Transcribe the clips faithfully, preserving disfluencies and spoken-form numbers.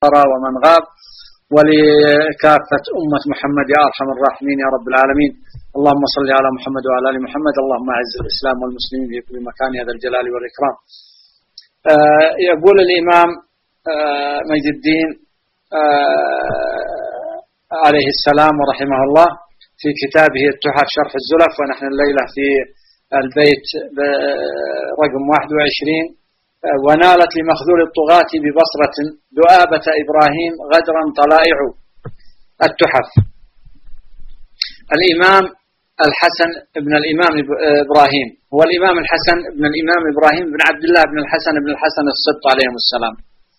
حضر ومن غاب، ولكافة أمة محمد يا أرحم الراحمين يا رب العالمين. اللهم صل على محمد وعلى آل محمد. اللهم أعز الإسلام والمسلمين في كل مكان يا ذا الجلال والإكرام. آه يقول الإمام آه مجد الدين آه عليه السلام ورحمه الله في كتابه التحف شرح الزلف، ونحن الليلة في البيت رقم واحد وعشرين: ونالت لمخذول الطغاة ببصرة دؤابة إبراهيم غدرا طلائع. التحف. الإمام الحسن بن الإمام إبراهيم هو الإمام الحسن بن الإمام إبراهيم بن عبد الله بن الحسن بن الحسن السبط عليهم السلام.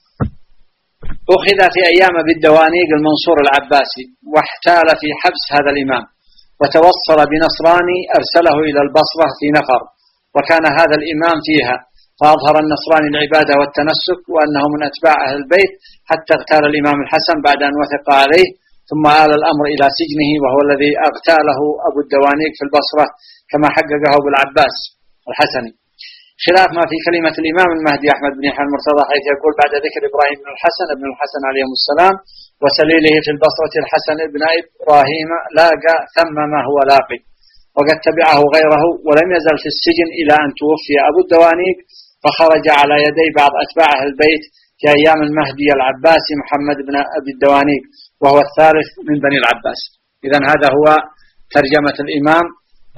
أخذ في أيام بالدوانيق المنصور العباسي، واحتال في حبس هذا الإمام، وتوصل بنصراني أرسله إلى البصرة في نفر، وكان هذا الإمام فيها، فأظهر النصراني العبادة والتنسك وأنه من أتباع أهل البيت، حتى اغتال الإمام الحسن بعد أن وثق عليه، ثم آل الأمر إلى سجنه، وهو الذي اغتاله أبو الدوانيق في البصرة كما حققه أبو العباس الحسني. خلاف ما في كلمة الإمام المهدي أحمد بن يحيى المرتضى، حيث يقول بعد ذكر إبراهيم بن الحسن بن الحسن عليهم السلام وسليله في البصرة الحسن بن إبراهيم لاقى ثم ما هو لاقي، وقد تبعه غيره، ولم يزل في السجن إلى أن توفي أبو الدوانيق، فخرج على يدي بعض أتباع أهل البيت في أيام المهدي العباسي محمد بن أبي الدوانيق، وهو الثالث من بني العباس. إذن هذا هو ترجمة الإمام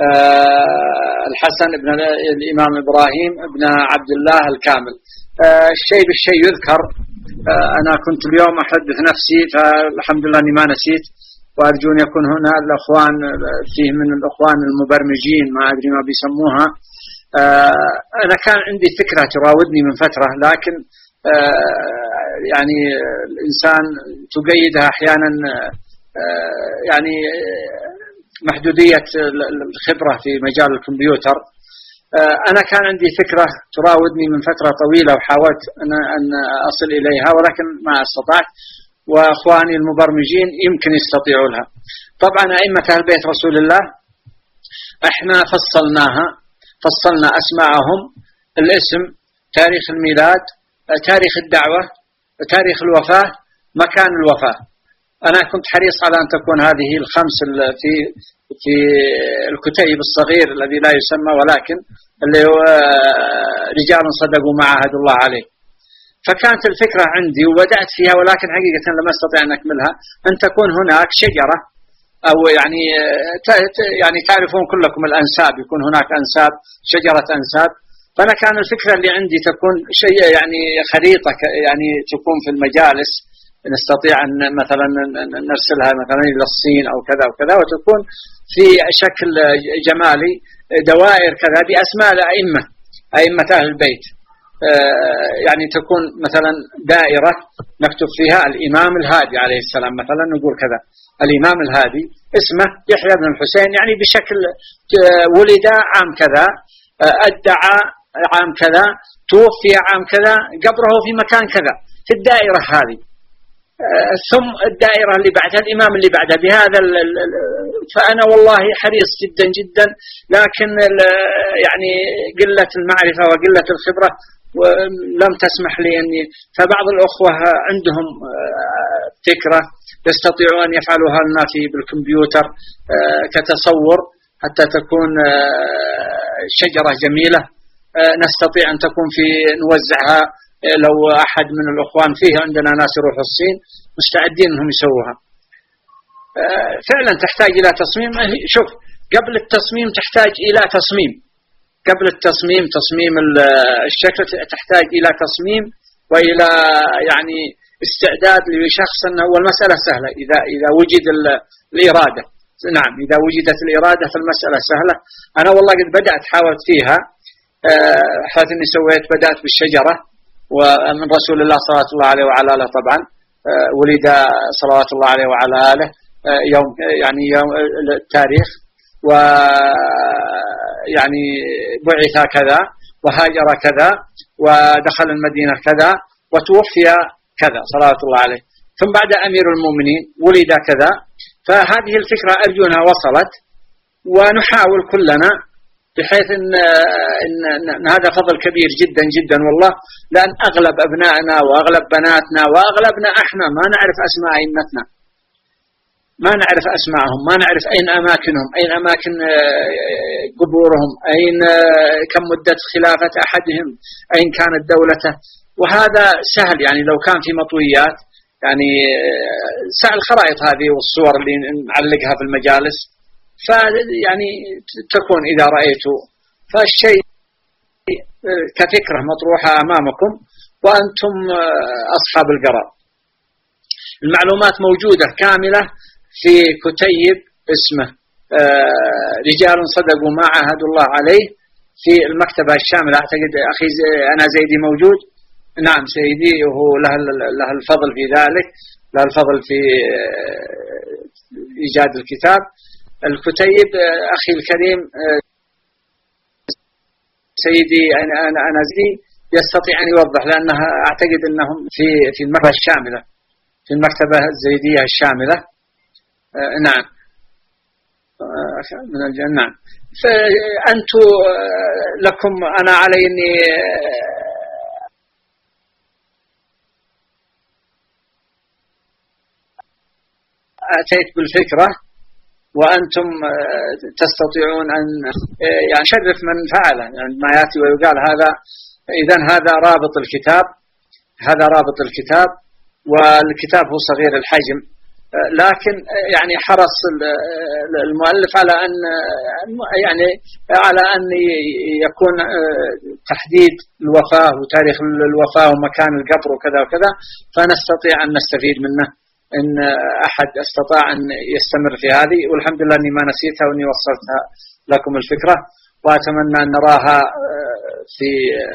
آه الحسن بن الإمام إبراهيم بن عبد الله الكامل. آه الشيء بالشيء يذكر. آه أنا كنت اليوم أحدث نفسي، فالحمد لله أني ما نسيت، وأرجو أن يكون هنا الأخوان فيه من الأخوان المبرمجين ما أدري ما بيسموها. آه أنا كان عندي فكرة تراودني من فترة، لكن آه يعني الإنسان تقيدها أحيانا آه يعني محدودية الخبرة في مجال الكمبيوتر. أنا كان عندي فكرة تراودني من فترة طويلة، وحاولت أن أصل إليها ولكن ما استطعت، وأخواني المبرمجين يمكن يستطيعوا لها. طبعا أئمة أهل بيت رسول الله احنا فصلناها، فصلنا أسماءهم: الاسم، تاريخ الميلاد، تاريخ الدعوة، تاريخ الوفاة، مكان الوفاة. أنا كنت حريص على أن تكون هذه الخمس في في الكتيب الصغير الذي لا يسمى، ولكن اللي هو رجال صدقوا ما عاهدوا الله عليه. فكانت الفكرة عندي وبدأت فيها، ولكن حقيقة لم أستطيع أن أكملها، أن تكون هناك شجرة، أو يعني يعني تعرفون كلكم الأنساب، يكون هناك أنساب، شجرة أنساب. فأنا كان الفكرة اللي عندي تكون شيء يعني خريطة، يعني تكون في المجالس، نستطيع أن مثلا نرسلها مثلا إلى الصين أو كذا وكذا، وتكون في شكل جمالي، دوائر كذا بأسماء الأئمة، أئمة أهل البيت. يعني تكون مثلا دائرة نكتب فيها الإمام الهادي عليه السلام، مثلا نقول كذا: الإمام الهادي اسمه يحيى بن الحسين، يعني بشكل ولد عام كذا، ادعى عام كذا، توفي عام كذا، قبره في مكان كذا، في الدائرة هذه. ثم الدائرة اللي بعدها الإمام اللي بعدها بهذا. فأنا والله حريص جدا جدا، لكن يعني قلة المعرفة وقلة الخبرة ولم تسمح لي أني. فبعض الأخوة عندهم فكرة يستطيعون أن يفعلوها لنا في بالكمبيوتر كتصور، حتى تكون شجرة جميلة نستطيع أن تكون في نوزعها. لو أحد من الأخوان فيه، عندنا ناس يروحوا الصين مستعدين أنهم يسووها. فعلا تحتاج إلى تصميم. شوف، قبل التصميم تحتاج إلى تصميم، قبل التصميم تصميم الشكل تحتاج إلى تصميم وإلى يعني استعداد لشخص. والمسألة سهلة إذا إذا وجد الإرادة. نعم، إذا وجدت الإرادة فالمسألة سهلة. أنا والله قد بدأت حاولت فيها، حيث أني سويت بدأت بالشجرة، ومن رسول الله صلى الله عليه وعلى آله طبعا، ولد صلوات الله عليه وعلى آله يوم يعني يوم التاريخ، ويعني بعث كذا، وهاجر كذا، ودخل المدينة كذا، وتوفي كذا صلوات الله عليه. ثم بعد أمير المؤمنين ولد كذا. فهذه الفكرة أرجو أنها وصلت، ونحاول كلنا بحيث إن, إن, إن هذا فضل كبير جدا جدا والله، لأن أغلب أبنائنا وأغلب بناتنا وأغلبنا إحنا ما نعرف أسماء أئمتنا، ما نعرف أسماءهم، ما نعرف أين أماكنهم، أين أماكن قبورهم، أين كم مدة خلافة أحدهم، أين كانت دولته. وهذا سهل يعني لو كان في مطويات، يعني سهل الخرائط هذه والصور اللي نعلقها في المجالس، فيعني تكون إذا رأيتوا فالشيء كفكرة مطروحة أمامكم وأنتم أصحاب القرار. المعلومات موجودة كاملة في كتيب اسمه رجال صدقوا ما عاهدوا الله عليه في المكتبة الشاملة. أعتقد أخي أنا زيدي موجود. نعم سيدي، وهو له له الفضل في ذلك، له الفضل في إيجاد الكتاب. الكتيب أخي الكريم سيدي أنا أنا أنا زيدي يستطيع أن يوضح، لأنها أعتقد أنهم في في المكتبة الشاملة، في المكتبة الزيدية الشاملة. نعم من الجنة. نعم. فأنتم لكم أنا علي إني أتيت بالفكرة وأنتم تستطيعون أن يعني شرف من فعله، يعني ما يأتي ويقال هذا. إذن هذا رابط الكتاب، هذا رابط الكتاب، والكتاب هو صغير الحجم، لكن يعني حرص المؤلف على أن يعني على أن يكون تحديد الوفاة وتاريخ الوفاة ومكان القبر وكذا وكذا، فنستطيع أن نستفيد منه إن أحد استطاع أن يستمر في هذه. والحمد لله أني ما نسيتها وأني وصلتها لكم الفكرة، وأتمنى أن نراها في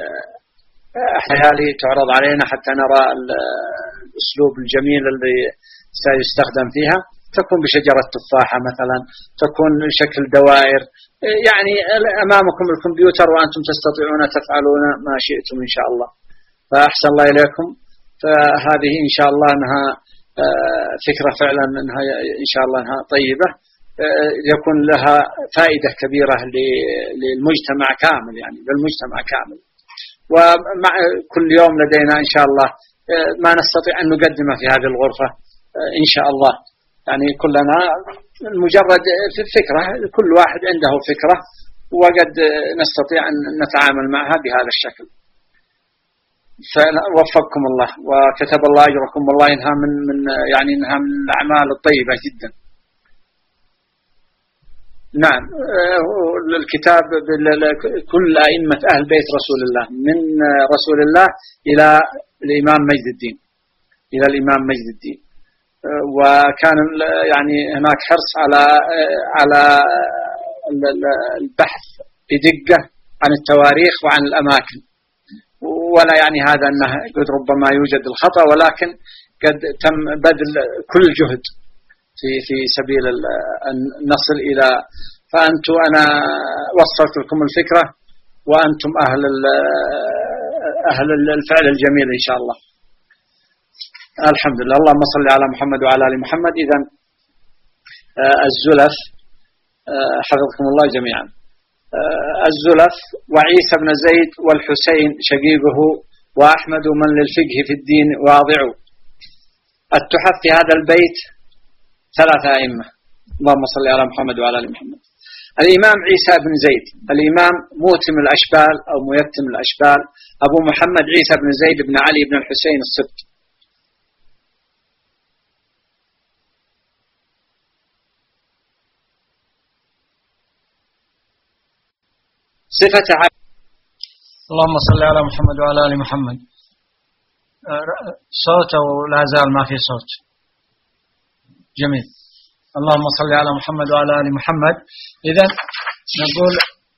حيالي تعرض علينا حتى نرى الأسلوب الجميل اللي سيستخدم فيها. تكون بشجرة تفاحة مثلا، تكون شكل دوائر، يعني أمامكم الكمبيوتر وأنتم تستطيعون تفعلون ما شئتم إن شاء الله. فأحسن الله إليكم. فهذه إن شاء الله أنها فكرة فعلا أنها إن شاء الله أنها طيبة، يكون لها فائدة كبيرة للمجتمع كامل، يعني للمجتمع كامل. ومع كل يوم لدينا إن شاء الله ما نستطيع أن نقدمه في هذه الغرفة إن شاء الله، يعني كلنا مجرد في الفكرة، كل واحد عنده فكرة وقد نستطيع أن نتعامل معها بهذا الشكل. فوفقكم الله وكتب الله أجركم، والله إنها من من يعني إنها من الأعمال الطيبة جدا. نعم. الكتاب كل أئمة أهل بيت رسول الله، من رسول الله إلى الإمام مجد الدين، إلى الإمام مجد الدين. وكان يعني هناك حرص على على البحث بدقة عن التواريخ وعن الأماكن، ولا يعني هذا أنه قد ربما يوجد الخطأ، ولكن قد تم بذل كل جهد في في سبيل أن نصل إلى. فأنتم أنا وصلت لكم الفكرة وأنتم أهل أهل الفعل الجميل إن شاء الله. الحمد لله. اللهم صل على محمد وعلى آل محمد. إذن الزلف حفظكم الله جميعا. الزلف وعيسى بن زيد والحسين شقيقه وأحمد من للفقه في الدين واضع. التحف في هذا البيت ثلاثة أئمة. اللهم صل على محمد وعلى آل محمد. الإمام عيسى بن زيد، الإمام موتم الأشبال أو ميتم الأشبال، أبو محمد عيسى بن زيد بن علي بن الحسين السبت. صفة. اللهم صل على محمد وعلى آل محمد. صوت أو لا زال ما في صوت؟ جميل. اللهم صل على محمد وعلى آل محمد. إذن نقول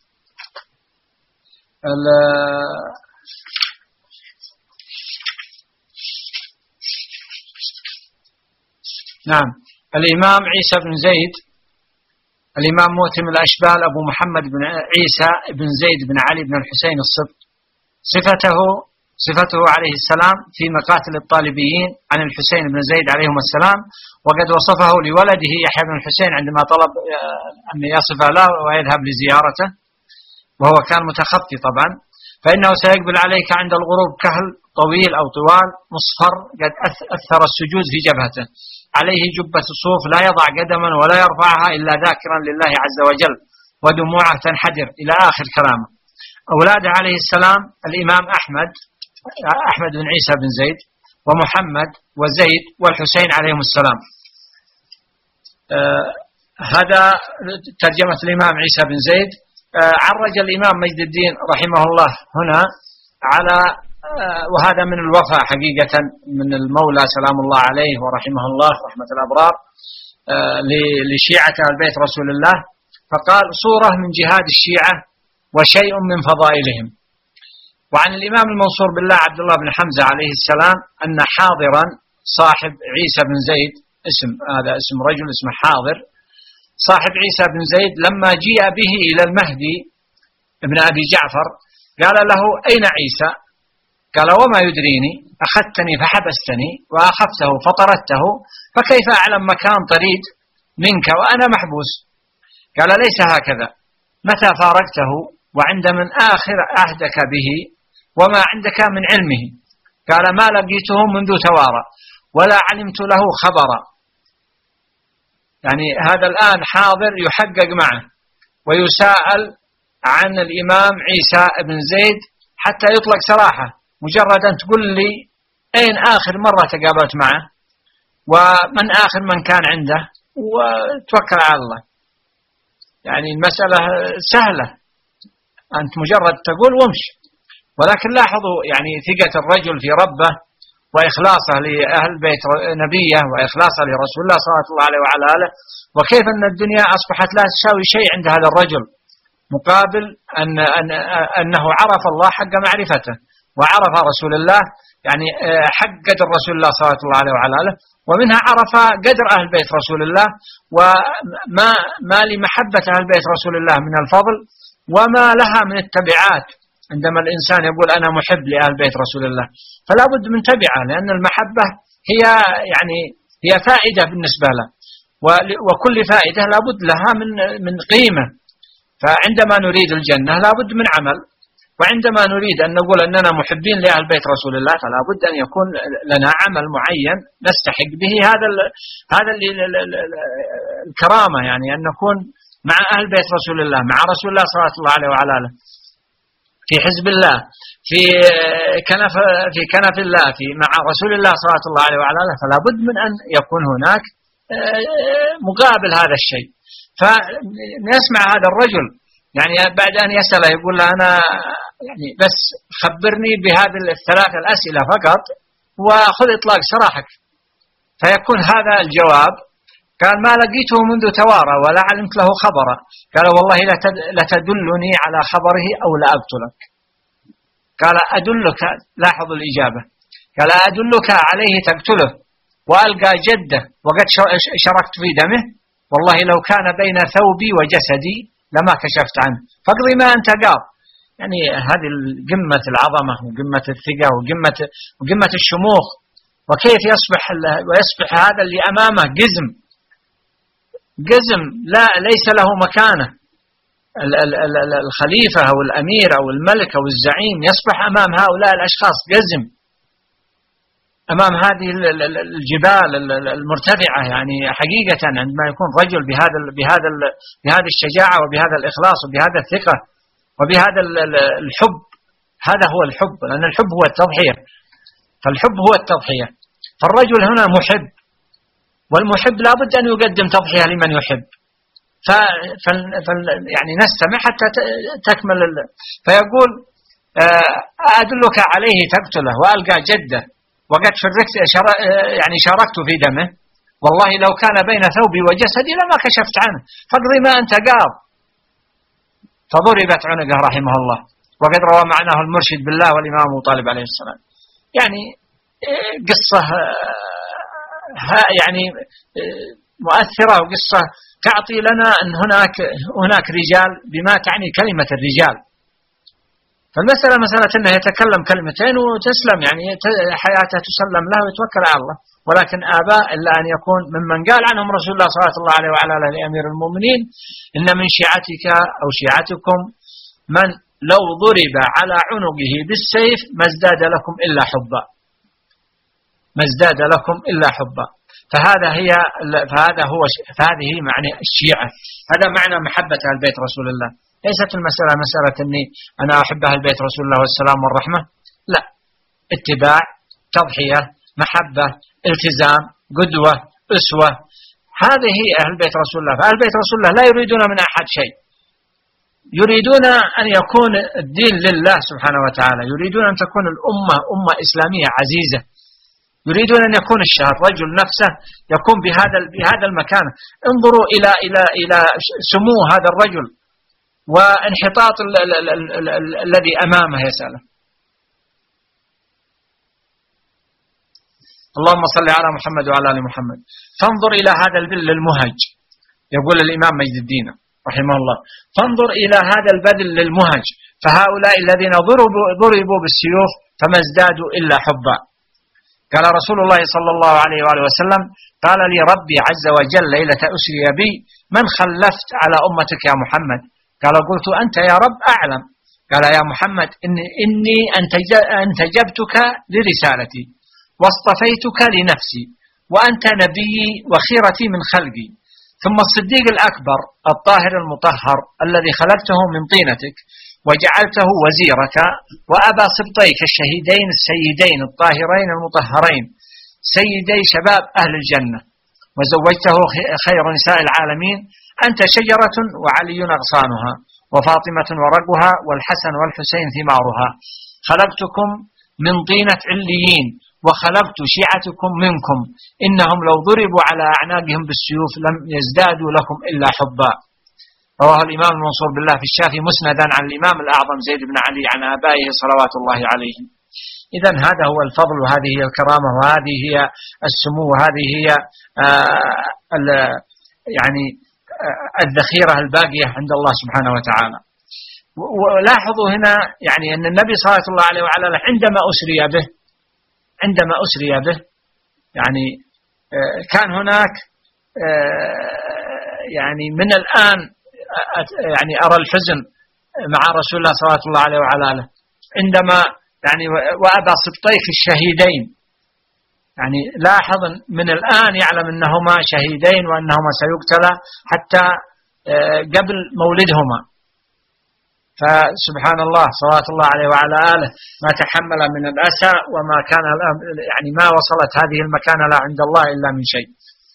نعم. الإمام عيسى بن زيد، الإمام موتم الأشبال أبو محمد بن عيسى بن زيد بن علي بن الحسين السبت. صفته صفته عليه السلام في مقاتل الطالبيين عن الحسين بن زيد عليهم السلام، وقد وصفه لولده يحيى بن الحسين عندما طلب أن يصف له ويذهب لزيارته. وهو كان متخطي طبعا، فإنه سيقبل عليك عند الغروب كهل طويل أو طوال مصفر قد أثر السجود في جبهته، عليه جبة صوف لا يضع قدما ولا يرفعها إلا ذاكرا لله عز وجل، ودموعه تنحدر إلى آخر كلامه. أولاده عليه السلام الإمام أحمد أحمد بن عيسى بن زيد ومحمد وزيد والحسين عليهم السلام. آه هذا ترجمة الإمام عيسى بن زيد. آه عرج الإمام مجد الدين رحمه الله هنا على آه وهذا من الوفاء حقيقة من المولى سلام الله عليه ورحمه الله رحمة الأبرار آه لشيعة أهل بيت رسول الله، فقال صورة من جهاد الشيعة وشيء من فضائلهم. وعن الإمام المنصور بالله عبد الله بن حمزة عليه السلام أن حاضرا صاحب عيسى بن زيد، اسم هذا اسم رجل اسمه حاضر، صاحب عيسى بن زيد لما جيء به إلى المهدي ابن أبي جعفر قال له أين عيسى؟ قال وما يدريني، أخذتني فحبستني وأخفته فطردته، فكيف أعلم مكان طريد منك وأنا محبوس؟ قال ليس هكذا، متى فارقته وعند من آخر عهدك به وما عندك من علمه؟ قال ما لقيته منذ توارى ولا علمت له خبرا. يعني هذا الآن حاضر يحقق معه ويساءل عن الإمام عيسى بن زيد حتى يطلق سراحة، مجرد أن تقول لي أين آخر مرة تقابلت معه ومن آخر من كان عنده وتوكل على الله. يعني المسألة سهلة، أنت مجرد تقول وامشي. ولكن لاحظوا يعني ثقة الرجل في ربه وإخلاصه لأهل بيت نبيه وإخلاصه لرسول الله صلى الله عليه وعلى آله، وكيف أن الدنيا أصبحت لا تساوي شيء عند هذا الرجل، مقابل أن أن أنه عرف الله حق معرفته وعرف رسول الله، يعني حق قدر رسول الله صلى الله عليه وعلى آله، ومنها عرف قدر أهل بيت رسول الله وما ما لمحبة أهل بيت رسول الله من الفضل وما لها من التبعات. عندما الإنسان يقول أنا محب لأهل بيت رسول الله فلا بد من تبعة، لأن المحبة هي يعني هي فائدة بالنسبة له، وكل فائدة لا بد لها من من قيمة. فعندما نريد الجنة لا بد من عمل، وعندما نريد أن نقول أننا محبين لأهل بيت رسول الله فلا بد أن يكون لنا عمل معين نستحق به هذا ال هذا ال الكرامة، يعني أن نكون مع أهل بيت رسول الله، مع رسول الله صلى الله عليه وعلى آله، في حزب الله، في كنف في كنف الله، في مع رسول الله صلى الله عليه وعلى آله، فلا بد من أن يكون هناك مقابل هذا الشيء. فنسمع هذا الرجل يعني بعد أن يسأله يقول له أنا يعني بس خبرني بهذه الثلاث الأسئلة فقط وخذ إطلاق سراحك، فيكون هذا الجواب. قال ما لقيته منذ توارى ولا علمت له خبرا. قال والله لتدلني على خبره أو لأقتلك. قال أدلك، لاحظ الإجابة، قال أدلك عليه تقتله وألقى جده وقد شركت في دمه، والله لو كان بين ثوبي وجسدي لما كشفت عنه، فاقضي ما أنت قاض. يعني هذه قمة العظمة وقمة الثقة وقمة وقمة الشموخ، وكيف يصبح ويصبح هذا اللي أمامه قزم قزم لا ليس له مكانة. الخليفة أو الأمير أو الملك أو الزعيم يصبح أمام هؤلاء الأشخاص قزم، أمام هذه الجبال المرتفعة. يعني حقيقة عندما يكون رجل بهذا بهذا بهذه الشجاعة وبهذا الإخلاص وبهذا الثقة وبهذا الحب، هذا هو الحب، لأن الحب هو التضحية، فالحب هو التضحية. فالرجل هنا محب، والمحب لا بد أن يقدم تضحية لمن يحب. ف يعني نستمع حتى تكمل. فيقول أدلك عليه تقتله وألقى جده وقد شركت يعني شاركت في دمه، والله لو كان بين ثوبي وجسدي لما كشفت عنه، فاقضي ما أنت قاض. فضربت عنقه رحمه الله. وقد روى معناه المرشد بالله والإمام أبو طالب عليه السلام. يعني قصة يعني مؤثرة، وقصة تعطي لنا أن هناك هناك رجال بما تعني كلمة الرجال. فالمسألة مسألة أنه يتكلم كلمتين وتسلم، يعني حياته تسلم له ويتوكل على الله. ولكن آباء إلا أن يكون ممن قال عنهم رسول الله صلى الله عليه وعلى آله لأمير المؤمنين إن من شيعتك أو شيعتكم من لو ضرب على عنقه بالسيف ما ازداد لكم إلا حبا، ما ازداد لكم إلا حبا. فهذا هي فهذا هو فهذه معنى الشيعة، هذا معنى محبة أهل بيت رسول الله. ليست المسألة مسألة أني أنا أحب أهل بيت رسول الله والسلام والرحمة، لا، اتباع، تضحية، محبة، التزام، قدوة، أسوة، هذه أهل بيت رسول الله. فأهل بيت رسول الله لا يريدون من أحد شيء، يريدون أن يكون الدين لله سبحانه وتعالى، يريدون أن تكون الأمة أمة إسلامية عزيزة، يريدون أن يكون الشهر رجل نفسه يكون بهذا بهذا المكان. انظروا إلى إلى إلى سمو هذا الرجل وانحطاط ال ال ال ال ال ال الذي أمامه يسأله. اللهم صل على محمد وعلى آل محمد. فانظر إلى هذا البذل المهج، يقول الإمام مجد الدين رحمه الله، فانظر إلى هذا البذل للمهج، فهؤلاء الذين ضربوا ضربوا بالسيوف فما ازدادوا إلا حبا. قال رسول الله صلى الله عليه وآله وسلم: قال لي ربي عز وجل ليلة أسري بي: من خلفت على أمتك يا محمد؟ قال: قلت أنت يا رب أعلم. قال: يا محمد إني, إني أنتجبتك لرسالتي واصطفيتك لنفسي وأنت نبيي وخيرتي من خلقي، ثم الصديق الأكبر الطاهر المطهر الذي خلقته من طينتك وجعلته وزيرك، وأبا سبطيك الشهيدين السيدين الطاهرين المطهرين سيدي شباب أهل الجنة، وزوجته خير نساء العالمين. أنت شجرة وعلي أغصانها وفاطمة ورقها والحسن والحسين ثمارها. خلقتكم من طينة عليين وخلقت شيعتكم منكم، إنهم لو ضربوا على أعناقهم بالسيوف لم يزدادوا لكم إلا حبا. رواه الإمام المنصور بالله في الشافي مسندا عن الإمام الأعظم زيد بن علي عن آبائه صلوات الله عليهم. إذن هذا هو الفضل وهذه هي الكرامة وهذه هي السمو وهذه هي آه يعني آه الذخيرة الباقية عند الله سبحانه وتعالى. ولاحظوا هنا يعني أن النبي صلى الله عليه وعلى آله عندما أسري به عندما أسري به يعني آه كان هناك آه يعني من الآن يعني أرى الحزن مع رسول الله صلى الله عليه وعلى آله عندما يعني وأبا سبطيك الشهيدين، يعني لاحظ من الآن يعلم أنهما شهيدين وأنهما سيقتلا حتى قبل مولدهما. فسبحان الله صلوات الله عليه وعلى آله ما تحمل من الأسى وما كان يعني ما وصلت هذه المكانة لا عند الله إلا من شيء.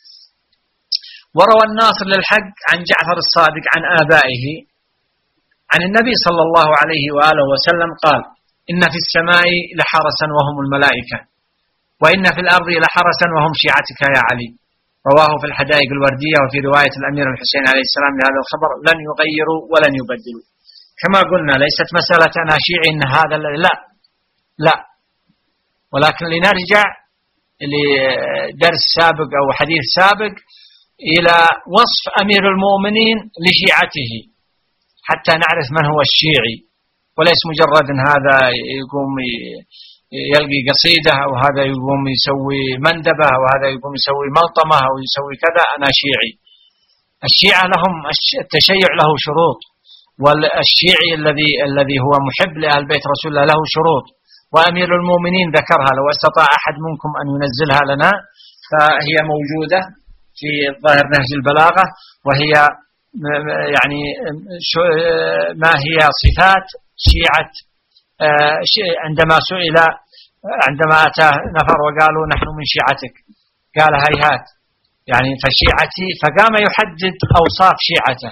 وروى الناصر للحق عن جعفر الصادق عن آبائه عن النبي صلى الله عليه وآله وسلم قال: إن في السماء لحرسا وهم الملائكة، وإن في الأرض لحرسا وهم شيعتك يا علي. رواه في الحدائق الوردية. وفي رواية الأمير الحسين عليه السلام لهذا الخبر: لن يغيروا ولن يبدلوا. كما قلنا ليست مسألة أنا شيعي إن هذا لا لا، ولكن لنرجع لدرس سابق أو حديث سابق إلى وصف أمير المؤمنين لشيعته حتى نعرف من هو الشيعي، وليس مجرد هذا يقوم يلقي قصيدة أو هذا يقوم يسوي مندبة أو هذا يقوم يسوي ملطمة أو يسوي كذا أنا شيعي. الشيعة لهم التشيع له شروط، والشيعي الذي الذي هو محب لأهل بيت رسول الله له شروط، وأمير المؤمنين ذكرها. لو استطاع أحد منكم أن ينزلها لنا فهي موجودة في ظاهر نهج البلاغة، وهي يعني ما هي صفات شيعة عندما سئل عندما أتى نفر وقالوا نحن من شيعتك قال هيهات يعني فشيعتي، فقام يحدد أوصاف شيعته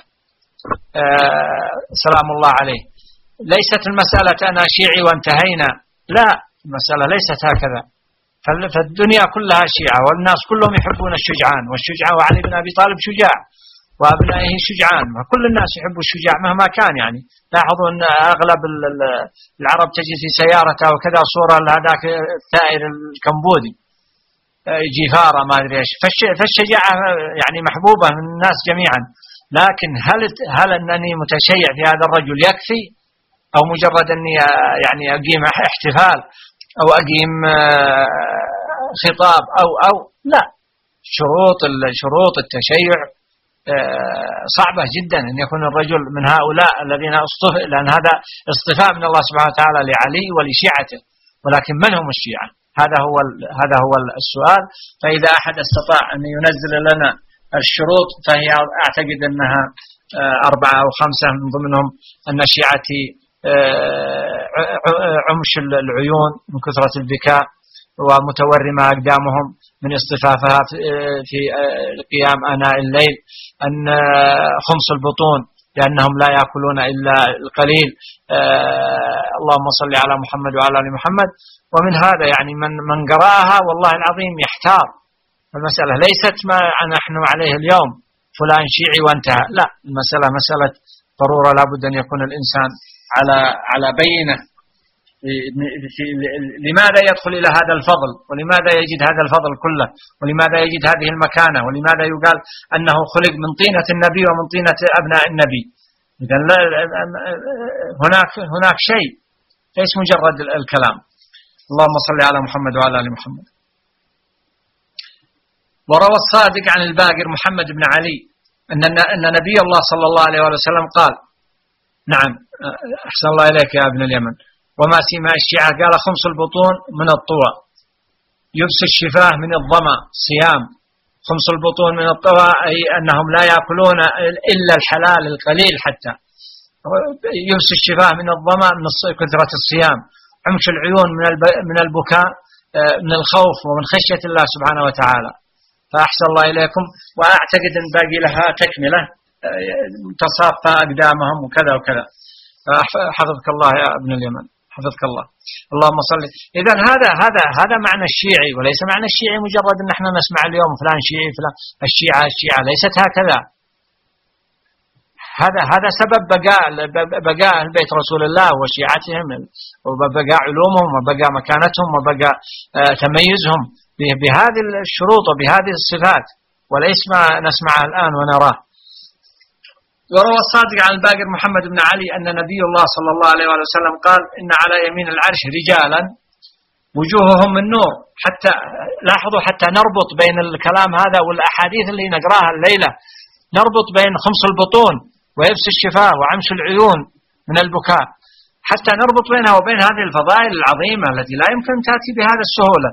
سلام الله عليه. ليست المسألة أنا شيعي وانتهينا، لا، المسألة ليست هكذا. فالدنيا كلها شيعة والناس كلهم يحبون الشجعان، والشجعان وعلي بن أبي طالب شجاع وأبنائه شجعان، كل الناس يحبوا الشجاع مهما كان. يعني لاحظوا أن أغلب العرب تجد في سيارته وكذا صورة لهذاك الثائر الكمبودي جيفارة ما أدري إيش. فالشجاعة يعني محبوبة من الناس جميعا، لكن هل هل أنني متشيع في هذا الرجل يكفي، أو مجرد أني يعني أقيم احتفال أو أقيم خطاب أو أو لا. شروط شروط التشيع صعبة جدا أن يكون الرجل من هؤلاء الذين اصطفى، لأن هذا اصطفاء من الله سبحانه وتعالى لعلي ولشيعته، ولكن من هم الشيعة؟ هذا هو هذا هو السؤال. فإذا أحد استطاع أن ينزل لنا الشروط فهي أعتقد أنها أربعة أو خمسة، من ضمنهم أن شيعتي عمش العيون من كثرة البكاء، ومتورمة أقدامهم من اصطفافها في القيام آناء الليل، أن خمس البطون لأنهم لا يأكلون إلا القليل. اللهم صل على محمد وعلى آل محمد. ومن هذا يعني من من قرأها والله العظيم يحتار. المسألة ليست ما نحن عليه اليوم فلان شيعي وانتهى، لا، المسألة مسألة ضرورة، لابد أن يكون الإنسان على على بينة لماذا يدخل إلى هذا الفضل، ولماذا يجد هذا الفضل كله، ولماذا يجد هذه المكانة، ولماذا يقال أنه خلق من طينة النبي ومن طينة أبناء النبي. إذن هناك هناك شيء ليس مجرد الكلام. اللهم صل على محمد وعلى آل محمد. وروى الصادق عن الباقر محمد بن علي أن أن نبي الله صلى الله عليه وسلم قال، نعم أحسن الله إليك يا ابن اليمن، وما سيما الشيعة، قال خمس البطون من الطوى، يبس الشفاه من الظما صيام. خمس البطون من الطوى أي أنهم لا يأكلون إلا الحلال القليل، حتى يبس الشفاه من الظما من كثرة الصيام. عمش العيون من البكاء من الخوف ومن خشية الله سبحانه وتعالى. فأحسن الله إليكم. وأعتقد أن باقي لها تكملة، تصافى أقدامهم وكذا وكذا. حفظك الله يا ابن اليمن، حفظك الله. اللهم صل. إذن هذا هذا هذا معنى الشيعي، وليس معنى الشيعي مجرد أن احنا نسمع اليوم فلان شيعي فلان. الشيعة الشيعة ليست هكذا. هذا هذا سبب بقاء بقاء بيت رسول الله وشيعتهم، وبقاء علومهم، وبقاء مكانتهم، وبقاء تميزهم بهذه الشروط وبهذه الصفات، وليس ما نسمعه الآن ونراه. وروى الصادق عن الباقر محمد بن علي أن نبي الله صلى الله عليه وسلم قال، إن على يمين العرش رجالا وجوههم من نور. حتى لاحظوا، حتى نربط بين الكلام هذا والأحاديث اللي نقراها الليلة، نربط بين خمس البطون ويبس الشفاه وعمش العيون من البكاء، حتى نربط بينها وبين هذه الفضائل العظيمة التي لا يمكن تأتي بهذا السهولة.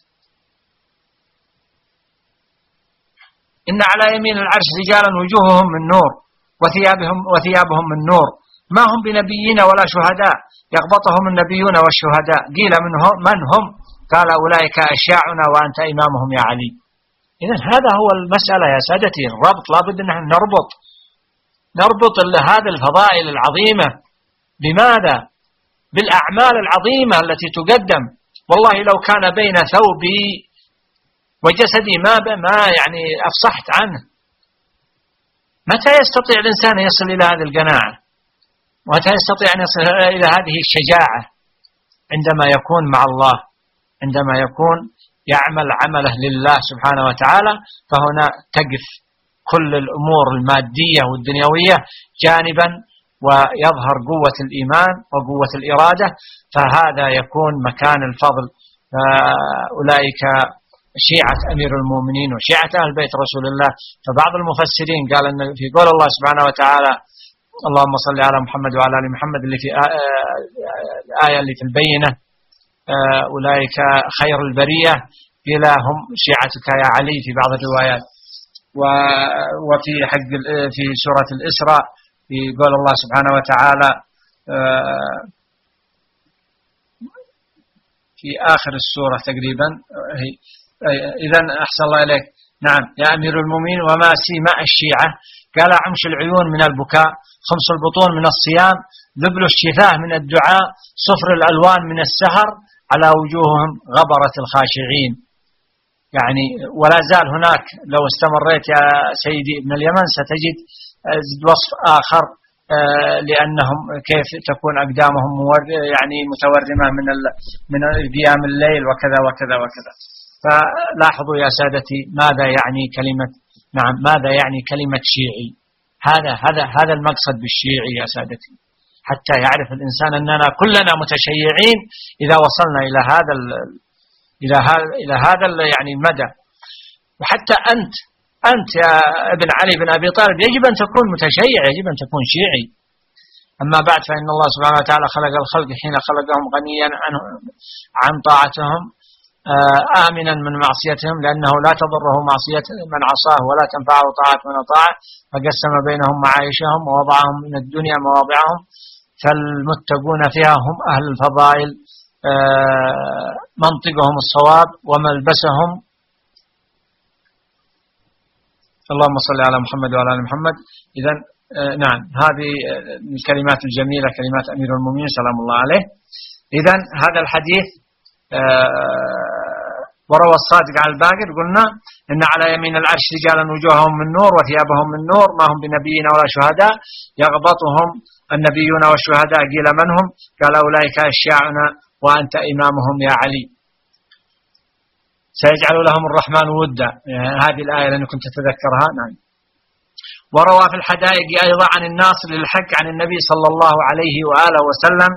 إن على يمين العرش رجالا وجوههم من نور وثيابهم وثيابهم من نور، ما هم بنبيين ولا شهداء، يغبطهم النبيون والشهداء. قيل من هم؟ من هم؟ قال أولئك أشياعنا وأنت إمامهم يا علي. إذن هذا هو المسألة يا سادتي، الربط. لابد أن نحن نربط نربط هذه الفضائل العظيمة. بماذا؟ بالأعمال العظيمة التي تقدم. والله لو كان بين ثوبي وجسدي ما ما يعني أفصحت عنه. متى يستطيع الإنسان أن يصل إلى هذه القناعة؟ متى يستطيع أن يصل إلى هذه الشجاعة؟ عندما يكون مع الله، عندما يكون يعمل عمله لله سبحانه وتعالى، فهنا تقف كل الأمور المادية والدنيوية جانبا، ويظهر قوة الإيمان وقوة الإرادة، فهذا يكون مكان الفضل. أولئك شيعة أمير المؤمنين وشيعة أهل بيت رسول الله. فبعض المفسرين قال أن في قول الله سبحانه وتعالى اللهم صل على محمد وعلى آل محمد، اللي في الآية اللي في البينة، أولئك خير البرية، قيل هم شيعتك يا علي في بعض الروايات. وفي حق في سورة الإسراء في قول الله سبحانه وتعالى في آخر السورة تقريبا، إذن أحسن الله إليك، نعم يا أمير المؤمنين. وما سيماء الشيعة، قال عمش العيون من البكاء، خمس البطون من الصيام، ذبل الشفاه من الدعاء، صفر الألوان من السهر، على وجوههم غبرة الخاشعين. يعني ولا زال هناك، لو استمريت يا سيدي ابن اليمن ستجد وصف آخر، لأنهم كيف تكون أقدامهم يعني متورمة من من قيام الليل وكذا وكذا وكذا. فلاحظوا يا سادتي ماذا يعني كلمة، نعم ماذا يعني كلمة شيعي. هذا هذا هذا المقصد بالشيعي يا سادتي، حتى يعرف الإنسان أننا كلنا متشيعين إذا وصلنا إلى هذا إلى هذا إلى هذا يعني المدى. وحتى أنت أنت يا ابن علي بن أبي طالب يجب أن تكون متشيع، يجب أن تكون شيعي. أما بعد فإن الله سبحانه وتعالى خلق الخلق حين خلقهم غنيا عن طاعتهم آمنا من معصيتهم، لأنه لا تضره معصية من عصاه ولا تنفعه طاعة من أطاعه، فقسم بينهم معايشهم ووضعهم من الدنيا مواضعهم، فالمتقون فيها هم أهل الفضائل منطقهم الصواب وملبسهم. اللهم صل على محمد وعلى آل محمد. إذن نعم، هذه الكلمات الجميلة كلمات أمير المؤمنين سلام الله عليه. إذن هذا الحديث وروى الصادق عن الباقر قلنا إن على يمين العرش رجالا وجوههم من نور وثيابهم من نور ما هم بنبيين ولا شهداء يغبطهم النبيون والشهداء. قيل من هم؟ قال أولئك أشياعنا وأنت إمامهم يا علي، سيجعل لهم الرحمن ودا. هذه الآية لأني كنت أتذكرها. نعم. وروى في الحدائق أيضا عن الناصر للحق عن النبي صلى الله عليه وآله وسلم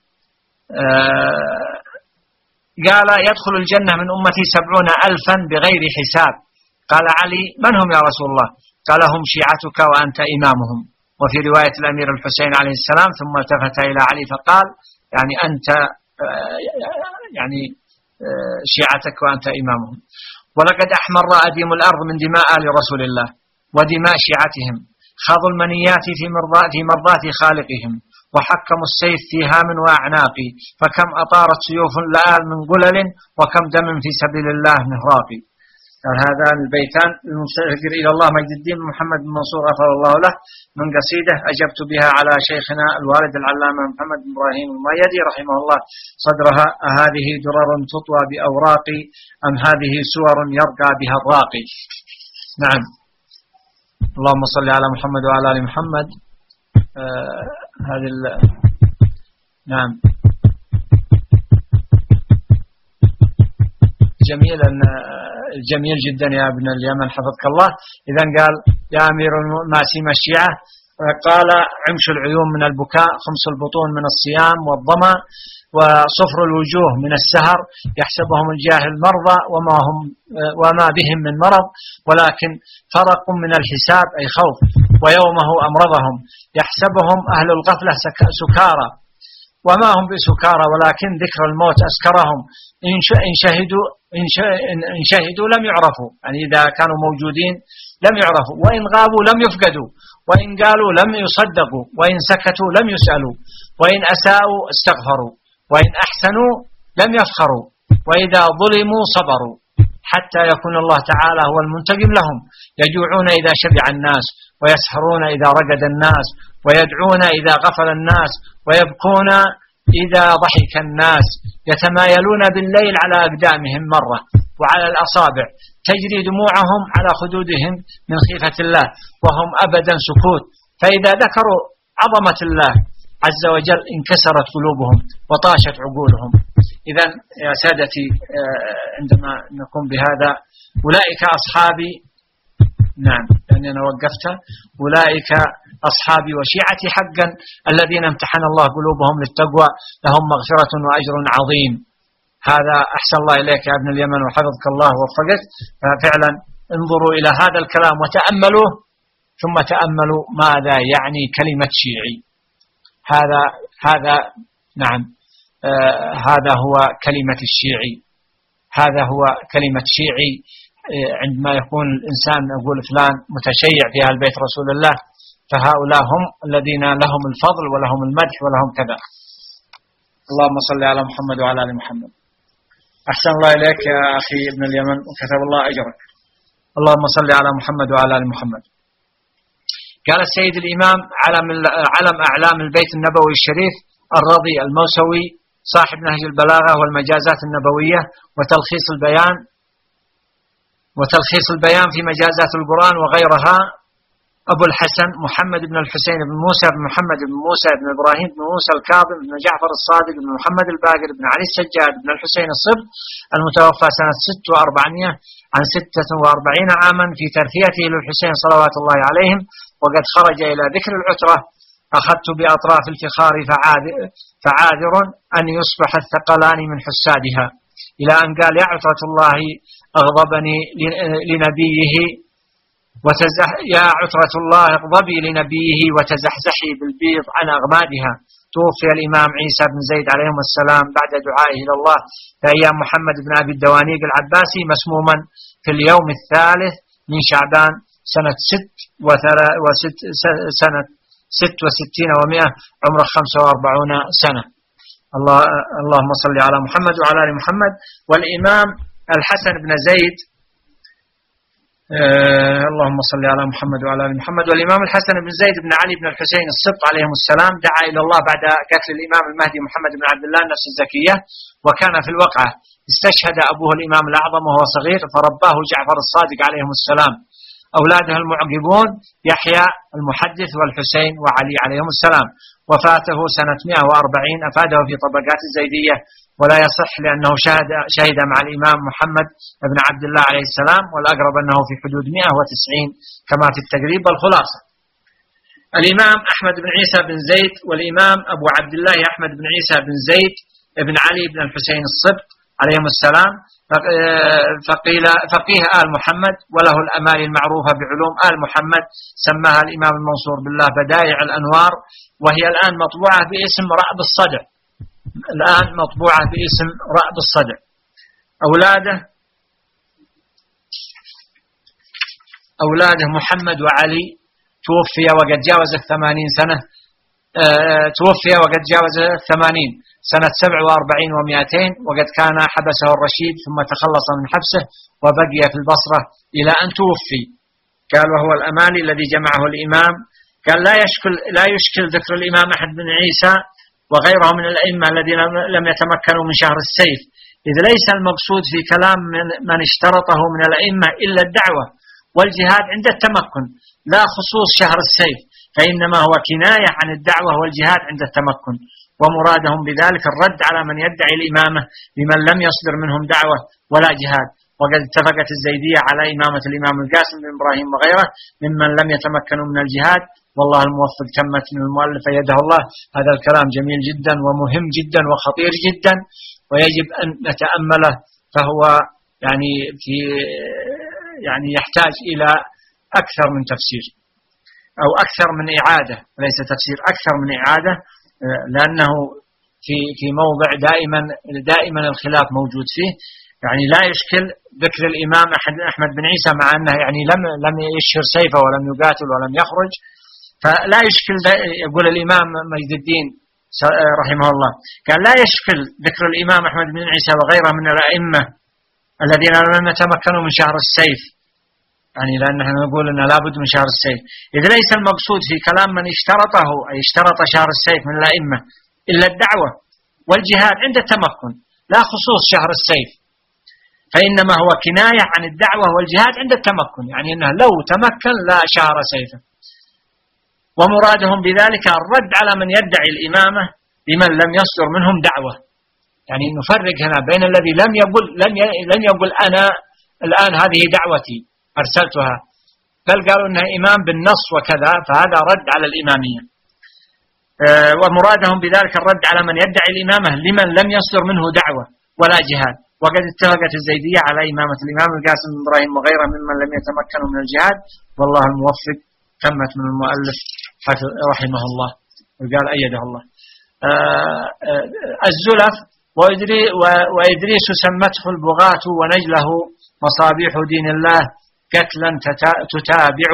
قال يدخل الجنة من أمتي سبعون ألفا بغير حساب. قال علي من هم يا رسول الله؟ قال هم شيعتك وأنت إمامهم. وفي رواية الأمير الحسين عليه السلام ثم التفت إلى علي فقال يعني أنت يعني شيعتك وأنت إمامهم. ولقد أحمر أديم الأرض من دماء آل رسول الله ودماء شيعتهم، خاضوا المنيات في مرضات, في مرضات خالقهم، وحكموا السيف في هام وأعناق، فكم أطارت سيوف لآل من قلل وكم دم في سبيل الله مهراق. هذان البيتان المفتقر إلى الله مجد الدين محمد بن منصور غفر الله له من قصيدة أجبت بها على شيخنا الوالد العلامة محمد بن إبراهيم المؤيدي رحمه الله صدرها: هذه درر تطوى بأوراقي أم هذه سور يرقى بها الراقي. نعم. اللهم صل على محمد وعلى آل محمد. آه هذه ال... نعم جميل أن جميل جدا يا ابن اليمن حفظك الله. إذن قال يا أمير ماسيم الشيعة، قال عمش العيون من البكاء، خمس البطون من الصيام والظمأ، وصفر الوجوه من السهر، يحسبهم الجاهل مرضى وما هم وما بهم من مرض، ولكن فرق من الحساب أي خوف، ويومه أمرضهم، يحسبهم أهل الغفلة سكارى وما هم بسكارى، ولكن ذكر الموت أسكرهم. إن شهدوا إن شهدوا لم يعرفوا، يعني إذا كانوا موجودين لم يعرفوا، وإن غابوا لم يفقدوا، وإن قالوا لم يصدقوا، وإن سكتوا لم يسألوا، وإن أساءوا استغفروا، وإن أحسنوا لم يفخروا، وإذا ظلموا صبروا، حتى يكون الله تعالى هو المنتقم لهم. يجوعون إذا شبع الناس، ويسهرون إذا رقد الناس، ويدعون إذا غفل الناس، ويبكون إذا ضحك الناس، يتمايلون بالليل على أقدامهم مرة وعلى الأصابع، تجري دموعهم على خدودهم من خيفة الله، وهم أبدا سكوت، فإذا ذكروا عظمة الله عز وجل انكسرت قلوبهم وطاشت عقولهم. إذن يا سادتي عندما نقوم بهذا، أولئك أصحابي، نعم لأني أنا وقفت، أولئك أصحابي وشيعتي حقا الذين امتحن الله قلوبهم للتقوى، لهم مغفرة وأجر عظيم. هذا أحسن الله إليك يا ابن اليمن وحفظك الله ووفقك. ففعلا انظروا إلى هذا الكلام وتأملوه، ثم تأملوا ماذا يعني كلمة شيعي. هذا هذا نعم آه هذا هو كلمة الشيعي، هذا هو كلمة شيعي. آه عندما يكون الإنسان يقول فلان متشيع في أهل بيت رسول الله، فهؤلاء هم الذين لهم الفضل ولهم المدح ولهم كذا. اللهم صل على محمد وعلى آل محمد. أحسن الله إليك يا أخي ابن اليمن وكتب الله أجرك. اللهم صل على محمد وعلى آل محمد. قال السيد الإمام علم علم أعلام البيت النبوي الشريف الرضي الموسوي صاحب نهج البلاغة والمجازات النبوية وتلخيص البيان وتلخيص البيان في مجازات القرآن وغيرها، أبو الحسن محمد بن الحسين بن موسى بن محمد بن موسى بن إبراهيم بن موسى الكاظم بن جعفر الصادق بن محمد الباقر بن علي السجاد بن الحسين الصبت، المتوفى سنة ست وأربعمائة عن ستة وأربعين عاما، في ترثيته للحسين صلوات الله عليهم. وقد خرج إلى ذكر العترة: أخذت بأطراف الفخار فعاذر أن يصبح الثقلان من حسادها، إلى أن قال: يا عترة الله أغضبني لنبيه وتزح يا عترة الله اغضبي لنبيه وتزحزحي بالبيض عن أغمادها. توفي الإمام عيسى بن زيد عليهم السلام بعد دعائه إلى الله في أيام محمد بن أبي الدوانيق العباسي مسموما في اليوم الثالث من شعبان سنة ست وست سنة ست وستين ومئة، عمره خمسة وأربعون سنة. الله اللهم صل على محمد وعلى آل محمد. والإمام الحسن بن زيد آه اللهم صل على محمد وعلى آل محمد. والإمام الحسن بن زيد بن علي بن الحسين السبط عليهم السلام دعا إلى الله بعد قتل الإمام المهدي محمد بن عبد الله النفس الزكية، وكان في الوقعة استشهد أبوه الإمام الأعظم وهو صغير فرباه جعفر الصادق عليهم السلام. أولاده المعقبون يحيى المحدث والحسين وعلي عليهم السلام. وفاته سنة مئة وأربعين أفاده في طبقات الزيدية، ولا يصح لأنه شهد, شهد مع الإمام محمد بن عبد الله عليه السلام، والأقرب أنه في حدود مئة وتسعين كما في التقريب والخلاصة. الإمام أحمد بن عيسى بن زيد والإمام أبو عبد الله أحمد بن عيسى بن زيد بن علي بن الحسين السبط عليهم السلام فقيل فقيه آل محمد، وله الأمال المعروفة بعلوم آل محمد، سماها الإمام المنصور بالله بدائع الأنوار، وهي الآن مطبوعة باسم رأب الصدع. الآن مطبوعة باسم رأب الصدع. أولاده أولاده محمد وعلي توفي وقد جاوز الثمانين سنة أه توفي وقد جاوز الثمانين سنة سبع وأربعين ومئتين، وقد كان حبسه الرشيد ثم تخلص من حبسه وبقي في البصرة إلى أن توفي. قال وهو الأمالي الذي جمعه الإمام. قال لا يشكل لا يشكل ذكر الإمام أحمد بن عيسى وغيره من الأئمة الذين لم يتمكنوا من شهر السيف، إذ ليس المقصود في كلام من, من اشترطه من الأئمة إلا الدعوة والجهاد عند التمكن، لا خصوص شهر السيف، فإنما هو كناية عن الدعوة والجهاد عند التمكن. ومرادهم بذلك الرد على من يدعي الإمامة بمن لم يصدر منهم دعوة ولا جهاد. وقد اتفقت الزيدية على إمامة الإمام القاسم بن إبراهيم وغيره ممن لم يتمكنوا من الجهاد، والله الموفق. تمت من المؤلف يده الله. هذا الكلام جميل جدا ومهم جدا وخطير جدا، ويجب أن نتأمله، فهو يعني في يعني يحتاج إلى أكثر من تفسير أو أكثر من إعادة، وليس تفسير، أكثر من إعادة، لأنه في في موضع دائما دائما الخلاف موجود فيه. يعني لا يشكل ذكر الإمام أحمد بن عيسى مع أنه يعني لم لم يشهر سيفه ولم يقاتل ولم يخرج، فلا يشكل. يقول الإمام مجد الدين رحمه الله قال لا يشكل ذكر الإمام أحمد بن عيسى وغيره من الأئمة الذين لم يتمكنوا من شهر السيف، يعني لأن نحن نقول أنه لابد من شهر السيف، إذ ليس المقصود في كلام من اشترطه أي اشترط شهر السيف من الأئمة إلا الدعوة والجهاد عند التمكن، لا خصوص شهر السيف، فإنما هو كناية عن الدعوة والجهاد عند التمكن، يعني أنه لو تمكن لا شهر سيفه. ومرادهم بذلك الرد على من يدعي الإمامة بمن لم يصدر منهم دعوة، يعني نفرق هنا بين الذي لم يقل لم لم يقل أنا الآن هذه دعوتي أرسلتها، بل قالوا أنها إمام بالنص وكذا، فهذا رد على الإمامية. أه ومرادهم بذلك الرد على من يدعي الإمامة لمن لم يصدر منه دعوة ولا جهاد. وقد اتفقت الزيدية على إمامة الإمام القاسم بن إبراهيم وغيره ممن لم يتمكنوا من الجهاد، والله الموفق. تمت من المؤلف رحمه الله وقال أيده الله. أه أه الزلف وإدريس سمته البغاة ونجله مصابيح دين الله قتلا تتابع.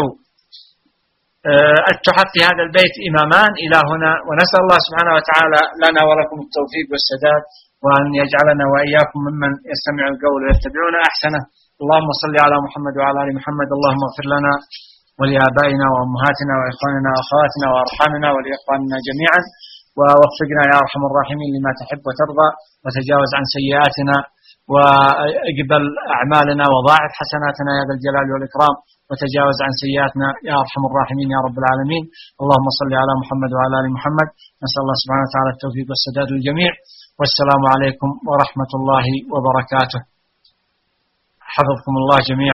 التحف في هذا البيت إمامان إلى هنا، ونسأل الله سبحانه وتعالى لنا ولكم التوفيق والسداد، وأن يجعلنا وإياكم ممن يستمع القول ويتبعون أحسنه. اللهم صل على محمد وعلى آل محمد. اللهم اغفر لنا ولآبائنا وأمهاتنا وإخواننا وأخواتنا وأرحامنا ولإخواننا جميعا، ووفقنا يا أرحم الراحمين لما تحب وترضى، وتجاوز عن سيئاتنا واقبل أعمالنا وضاعف حسناتنا يا ذا الجلال والإكرام، وتجاوز عن سيئاتنا يا أرحم الراحمين يا رب العالمين. اللهم صل على محمد وعلى آل محمد. نسأل الله سبحانه وتعالى التوفيق والسداد للجميع، والسلام عليكم ورحمة الله وبركاته. حفظكم الله جميعا.